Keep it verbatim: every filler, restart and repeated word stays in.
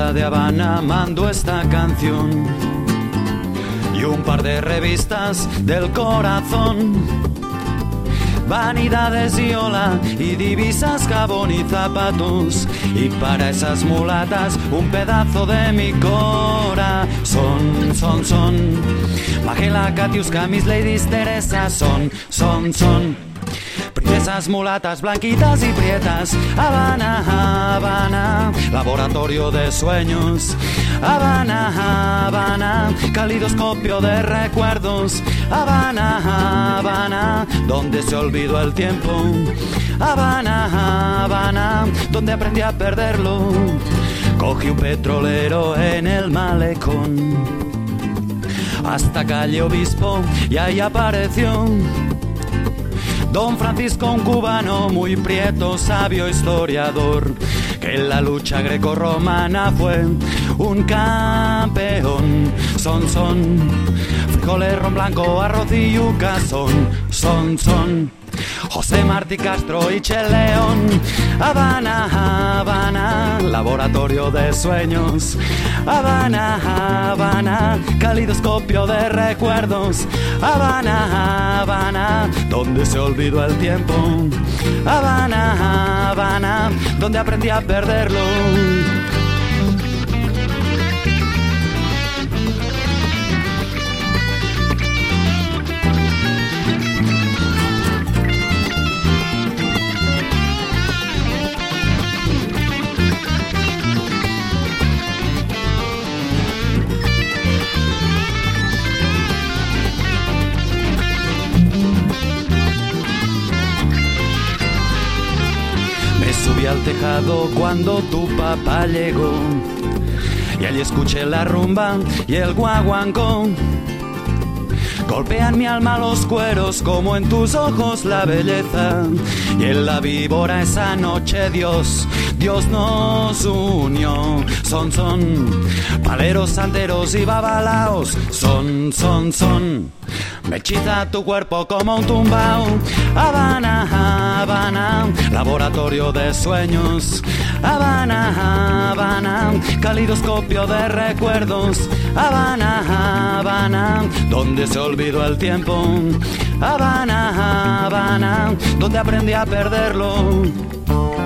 ciudad de Habana mando esta canción y un par de revistas del corazón. Vanidades y ola y divisas, jabón y zapatos, y para esas mulatas un pedazo de mi corazón. Son, son Magela, Katiuska, mis ladies Teresa. Son, son, son princesas mulatas, blanquitas y prietas. Habana, Habana, laboratorio de sueños. Habana, Habana, calidoscopio de recuerdos. Habana, Habana, donde se olvidó el tiempo. Habana, Habana, donde aprendí a perderlo. Cogí un petrolero en el malecón hasta calle Obispo y ahí apareció Don Francisco, un cubano muy prieto, sabio historiador, que en la lucha grecorromana fue un campeón. Son, son frijoles, ron blanco, arroz y yuca. Son, son, son José Martí Castro y Che León. Habana, Habana, laboratorio de sueños. Habana, Habana, calidoscopio de recuerdos. Habana, Habana, donde se olvidó el tiempo. Habana, Habana, donde aprendí a perderlo. Subí al tejado cuando tu papá llegó y allí escuché la rumba y el guaguancó. Golpean mi alma los cueros como en tus ojos la belleza. Y en la víbora esa noche Dios, Dios nos unió. Son, son paleros, santeros y babalaos. Son, son, son me hechiza tu cuerpo como un tumbao. Habana, Habana, laboratorio de sueños. Habana, Habana, calidoscopio de recuerdos. Habana, Habana, donde se olvidó el tiempo. Habana, Habana, donde aprendí a perderlo.